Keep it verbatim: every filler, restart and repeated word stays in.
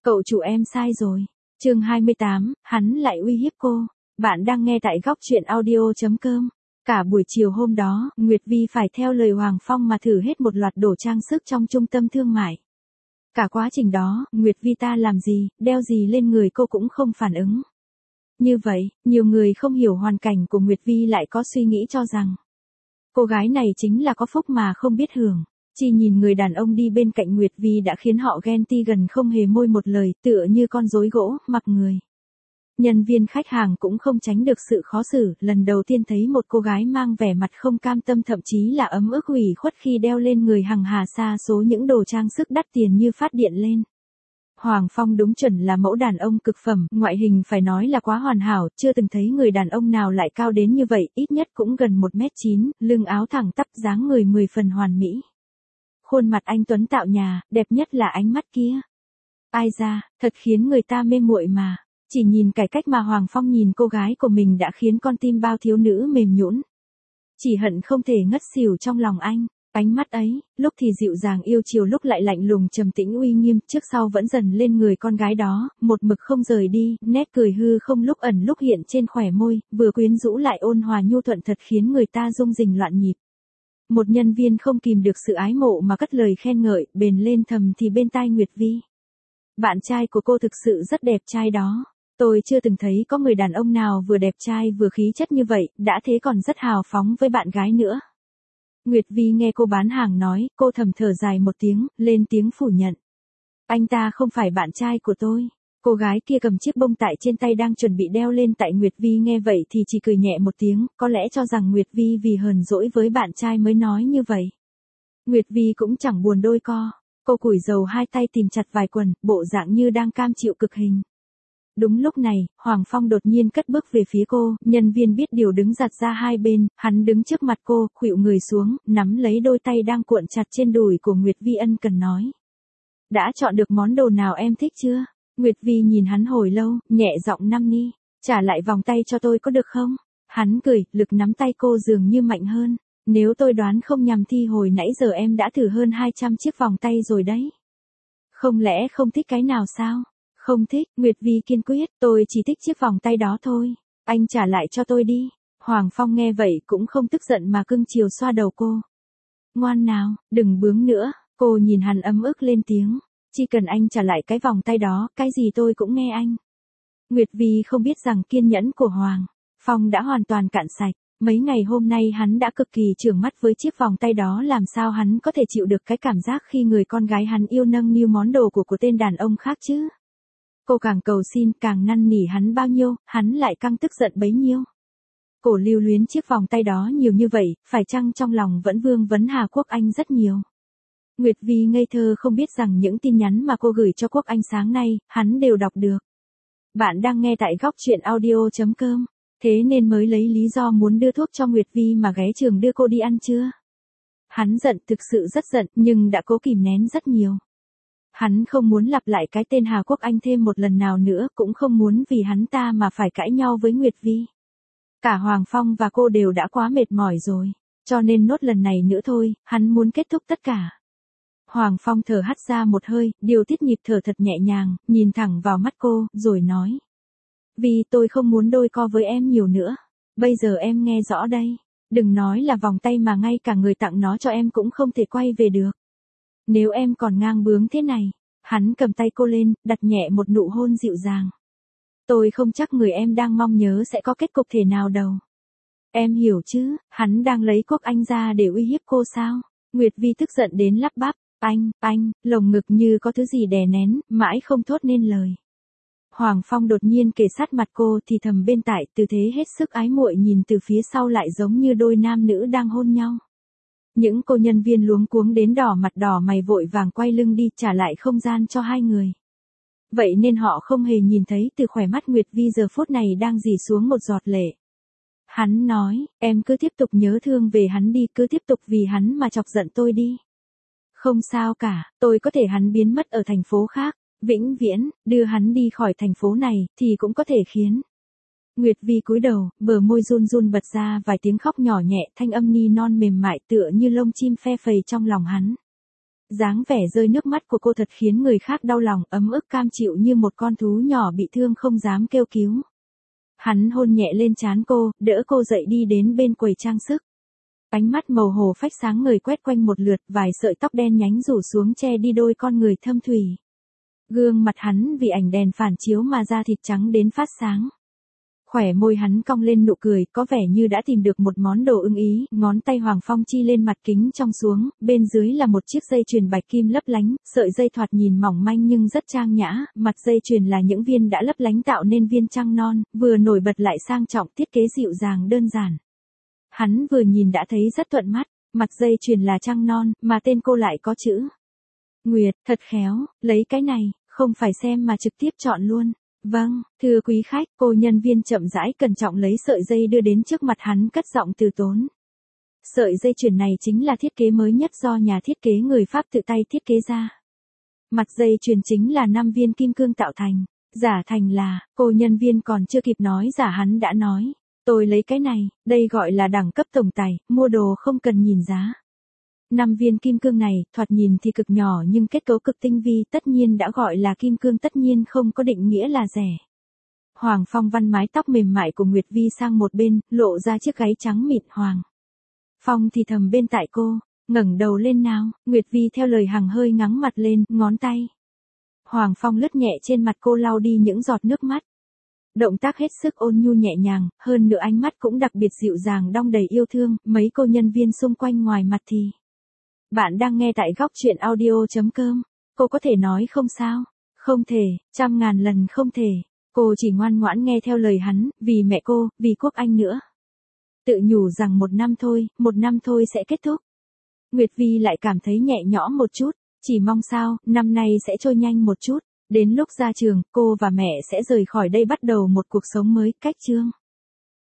Cậu chủ em sai rồi. Chương hai mươi tám, hắn lại uy hiếp cô. Bạn đang nghe tại góc truyện audio chấm com. Cả buổi chiều hôm đó, Nguyệt Vi phải theo lời Hoàng Phong mà thử hết một loạt đồ trang sức trong trung tâm thương mại. Cả quá trình đó, Nguyệt Vi ta làm gì, đeo gì lên người cô cũng không phản ứng. Như vậy, nhiều người không hiểu hoàn cảnh của Nguyệt Vi lại có suy nghĩ cho rằng cô gái này chính là có phúc mà không biết hưởng. Chỉ nhìn người đàn ông đi bên cạnh Nguyệt Vi đã khiến họ ghen ti gần không hề môi một lời, tựa như con rối gỗ, mặc người. Nhân viên khách hàng cũng không tránh được sự khó xử, lần đầu tiên thấy một cô gái mang vẻ mặt không cam tâm thậm chí là ấm ức ủy khuất khi đeo lên người hằng hà sa số những đồ trang sức đắt tiền như phát điện lên. Hoàng Phong đúng chuẩn là mẫu đàn ông cực phẩm, ngoại hình phải nói là quá hoàn hảo, chưa từng thấy người đàn ông nào lại cao đến như vậy, ít nhất cũng gần một mét chín, lưng áo thẳng tắp, dáng người mười phần hoàn mỹ. Khuôn mặt anh tuấn tạo nhà, đẹp nhất là ánh mắt kia. Ai da, thật khiến người ta mê muội mà. Chỉ nhìn cái cách mà Hoàng Phong nhìn cô gái của mình đã khiến con tim bao thiếu nữ mềm nhũn. Chỉ hận không thể ngất xỉu trong lòng anh. Ánh mắt ấy, lúc thì dịu dàng yêu chiều lúc lại lạnh lùng trầm tĩnh uy nghiêm, trước sau vẫn dần lên người con gái đó, một mực không rời đi, nét cười hư không lúc ẩn lúc hiện trên khóe môi, vừa quyến rũ lại ôn hòa nhu thuận thật khiến người ta rung rinh loạn nhịp. Một nhân viên không kìm được sự ái mộ mà cất lời khen ngợi, bền lên thầm thì bên tai Nguyệt Vi. Bạn trai của cô thực sự rất đẹp trai đó. Tôi chưa từng thấy có người đàn ông nào vừa đẹp trai vừa khí chất như vậy, đã thế còn rất hào phóng với bạn gái nữa. Nguyệt Vi nghe cô bán hàng nói, cô thầm thở dài một tiếng, lên tiếng phủ nhận. Anh ta không phải bạn trai của tôi. Cô gái kia cầm chiếc bông tại trên tay đang chuẩn bị đeo lên tại Nguyệt Vi nghe vậy thì chỉ cười nhẹ một tiếng, có lẽ cho rằng Nguyệt Vi vì hờn dỗi với bạn trai mới nói như vậy. Nguyệt Vi cũng chẳng buồn đôi co, cô củi dầu hai tay tìm chặt vài quần, bộ dạng như đang cam chịu cực hình. Đúng lúc này, Hoàng Phong đột nhiên cất bước về phía cô, nhân viên biết điều đứng giặt ra hai bên, hắn đứng trước mặt cô, khuỵu người xuống, nắm lấy đôi tay đang cuộn chặt trên đùi của Nguyệt Vi ân cần nói. Đã chọn được món đồ nào em thích chưa? Nguyệt Vi nhìn hắn hồi lâu, nhẹ giọng năn nỉ, trả lại vòng tay cho tôi có được không? Hắn cười, lực nắm tay cô dường như mạnh hơn. Nếu tôi đoán không nhầm thì hồi nãy giờ em đã thử hơn hai trăm chiếc vòng tay rồi đấy. Không lẽ không thích cái nào sao? Không thích, Nguyệt Vi kiên quyết, tôi chỉ thích chiếc vòng tay đó thôi. Anh trả lại cho tôi đi. Hoàng Phong nghe vậy cũng không tức giận mà cưng chiều xoa đầu cô. Ngoan nào, đừng bướng nữa. Cô nhìn hắn ấm ức lên tiếng. Chỉ cần anh trả lại cái vòng tay đó, cái gì tôi cũng nghe anh. Nguyệt Vi không biết rằng kiên nhẫn của Hoàng Phong đã hoàn toàn cạn sạch. Mấy ngày hôm nay hắn đã cực kỳ trừng mắt với chiếc vòng tay đó, làm sao hắn có thể chịu được cái cảm giác khi người con gái hắn yêu nâng niu món đồ của của tên đàn ông khác chứ. Cô càng cầu xin, càng năn nỉ hắn bao nhiêu, hắn lại càng tức giận bấy nhiêu. Cổ lưu luyến chiếc vòng tay đó nhiều như vậy, phải chăng trong lòng vẫn vương vấn Hà Quốc Anh rất nhiều. Nguyệt Vi ngây thơ không biết rằng những tin nhắn mà cô gửi cho Quốc Anh sáng nay, hắn đều đọc được. Bạn đang nghe tại góc truyện audio chấm com, thế nên mới lấy lý do muốn đưa thuốc cho Nguyệt Vi mà ghé trường đưa cô đi ăn chưa? Hắn giận, thực sự rất giận, nhưng đã cố kìm nén rất nhiều. Hắn không muốn lặp lại cái tên Hà Quốc Anh thêm một lần nào nữa, cũng không muốn vì hắn ta mà phải cãi nhau với Nguyệt Vi. Cả Hoàng Phong và cô đều đã quá mệt mỏi rồi, cho nên nốt lần này nữa thôi, hắn muốn kết thúc tất cả. Hoàng Phong thở hắt ra một hơi, điều tiết nhịp thở thật nhẹ nhàng, nhìn thẳng vào mắt cô, rồi nói. Vì tôi không muốn đôi co với em nhiều nữa. Bây giờ em nghe rõ đây. Đừng nói là vòng tay mà ngay cả người tặng nó cho em cũng không thể quay về được. Nếu em còn ngang bướng thế này. Hắn cầm tay cô lên, đặt nhẹ một nụ hôn dịu dàng. Tôi không chắc người em đang mong nhớ sẽ có kết cục thế nào đâu. Em hiểu chứ, hắn đang lấy Quốc Anh ra để uy hiếp cô sao? Nguyệt Vi tức giận đến lắp bắp. Anh, anh, lồng ngực như có thứ gì đè nén, mãi không thốt nên lời. Hoàng Phong đột nhiên kề sát mặt cô thì thầm bên tai, tư thế hết sức ái muội nhìn từ phía sau lại giống như đôi nam nữ đang hôn nhau. Những cô nhân viên luống cuống đến đỏ mặt đỏ mày vội vàng quay lưng đi, trả lại không gian cho hai người. Vậy nên họ không hề nhìn thấy từ khóe mắt Nguyệt Vi giờ phút này đang rỉ xuống một giọt lệ. Hắn nói, em cứ tiếp tục nhớ thương về hắn đi, cứ tiếp tục vì hắn mà chọc giận tôi đi. Không sao cả, tôi có thể hắn biến mất ở thành phố khác. Vĩnh viễn, đưa hắn đi khỏi thành phố này, thì cũng có thể khiến. Nguyệt Vi cúi đầu, bờ môi run run bật ra vài tiếng khóc nhỏ nhẹ, thanh âm ni non mềm mại tựa như lông chim phe phẩy trong lòng hắn. Dáng vẻ rơi nước mắt của cô thật khiến người khác đau lòng, ấm ức cam chịu như một con thú nhỏ bị thương không dám kêu cứu. Hắn hôn nhẹ lên trán cô, đỡ cô dậy đi đến bên quầy trang sức. Ánh mắt màu hồ phách sáng ngời quét quanh một lượt, vài sợi tóc đen nhánh rủ xuống che đi đôi con người thâm thủy. Gương mặt hắn vì ảnh đèn phản chiếu mà da thịt trắng đến phát sáng. Khỏe môi hắn cong lên nụ cười, có vẻ như đã tìm được một món đồ ưng ý, ngón tay Hoàng Phong chi lên mặt kính trong xuống, bên dưới là một chiếc dây chuyền bạch kim lấp lánh, sợi dây thoạt nhìn mỏng manh nhưng rất trang nhã, mặt dây chuyền là những viên đã lấp lánh tạo nên viên trăng non, vừa nổi bật lại sang trọng, thiết kế dịu dàng đơn giản. Hắn vừa nhìn đã thấy rất thuận mắt, mặt dây chuyền là trăng non, mà tên cô lại có chữ Nguyệt, thật khéo, lấy cái này, không phải xem mà trực tiếp chọn luôn. Vâng, thưa quý khách, cô nhân viên chậm rãi cẩn trọng lấy sợi dây đưa đến trước mặt hắn, cất giọng từ tốn. Sợi dây chuyền này chính là thiết kế mới nhất do nhà thiết kế người Pháp tự tay thiết kế ra. Mặt dây chuyền chính là năm viên kim cương tạo thành, giả thành là, cô nhân viên còn chưa kịp nói giả hắn đã nói. Tôi lấy cái này, đây gọi là đẳng cấp tổng tài, mua đồ không cần nhìn giá. Năm viên kim cương này, thoạt nhìn thì cực nhỏ nhưng kết cấu cực tinh vi, tất nhiên đã gọi là kim cương, tất nhiên không có định nghĩa là rẻ. Hoàng Phong văn mái tóc mềm mại của Nguyệt Vi sang một bên, lộ ra chiếc gáy trắng mịn. Hoàng Phong thì thầm bên tai cô, ngẩng đầu lên nào. Nguyệt Vi theo lời hằng hơi ngắng mặt lên, ngón tay Hoàng Phong lướt nhẹ trên mặt cô lau đi những giọt nước mắt. Động tác hết sức ôn nhu nhẹ nhàng, hơn nữa ánh mắt cũng đặc biệt dịu dàng đong đầy yêu thương. Mấy cô nhân viên xung quanh ngoài mặt thì bạn đang nghe tại góc truyện audio chấm com. Cô có thể nói không sao? Không thể, trăm ngàn lần không thể. Cô chỉ ngoan ngoãn nghe theo lời hắn, vì mẹ cô, vì quốc anh nữa. Tự nhủ rằng một năm thôi, một năm thôi sẽ kết thúc. Nguyệt Vi lại cảm thấy nhẹ nhõm một chút, chỉ mong sao, năm nay sẽ trôi nhanh một chút. Đến lúc ra trường, cô và mẹ sẽ rời khỏi đây bắt đầu một cuộc sống mới. Cách chương